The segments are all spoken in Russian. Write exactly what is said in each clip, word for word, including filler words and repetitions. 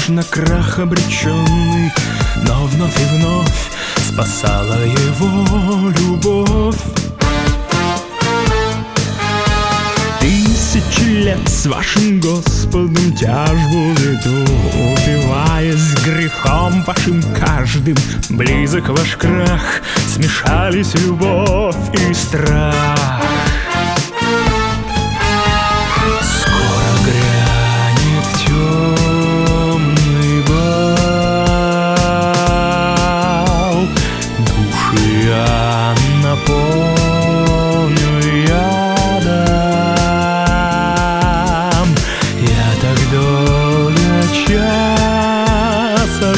на крах обреченный, но вновь и вновь спасала его любовь. Тысячи лет с вашим Господом тяжбу веду, упиваясь грехом вашим каждым. Близок ваш крах, смешались любовь и страх. Скоро грянет темный бал, души я напомню я дам. Я так долго часа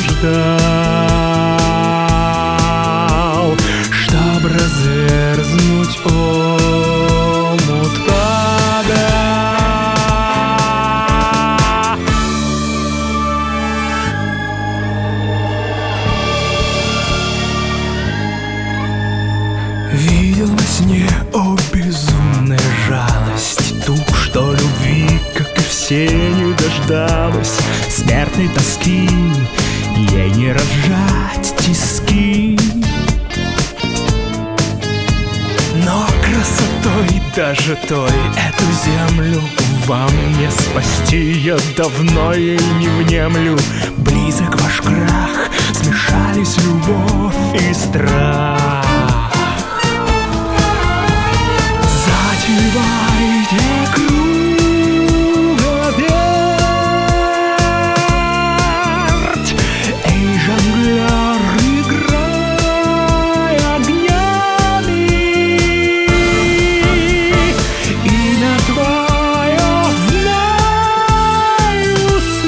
ждал, чтоб разверзнуть омут вода. Видел во сне, о безумная жалость, ту, что любви, как и все, не дождалась. Смертной тоски ей не разжать тиски, но красотой даже той эту землю вам не спасти. Я давно ей не внемлю. Близок ваш крах, смешались любовь и страх. Затевайте круговерть, эй, жонглер, играй огнями. Имя твое знаю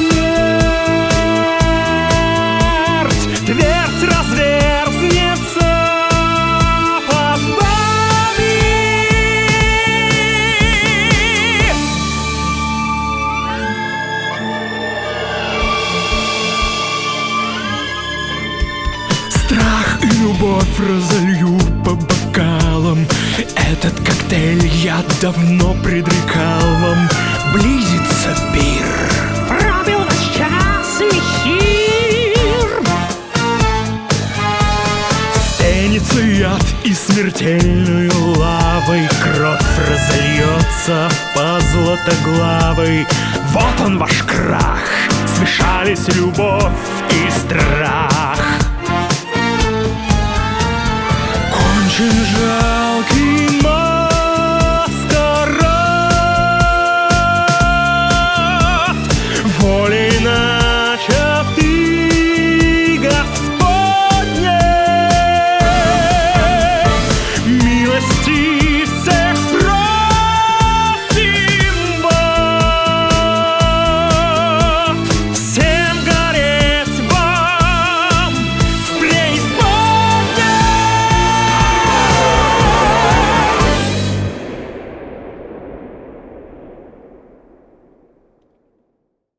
смерть, твердь разверзнется под вами. Страх и любовь разолью по бокалам. Этот коктейль я давно предрекал вам. Близится пир, пробил наш час эфир. Стенится яд и смертельную лавой кровь разольется по златоглавой. Вот он ваш крах, смешались любовь и страх.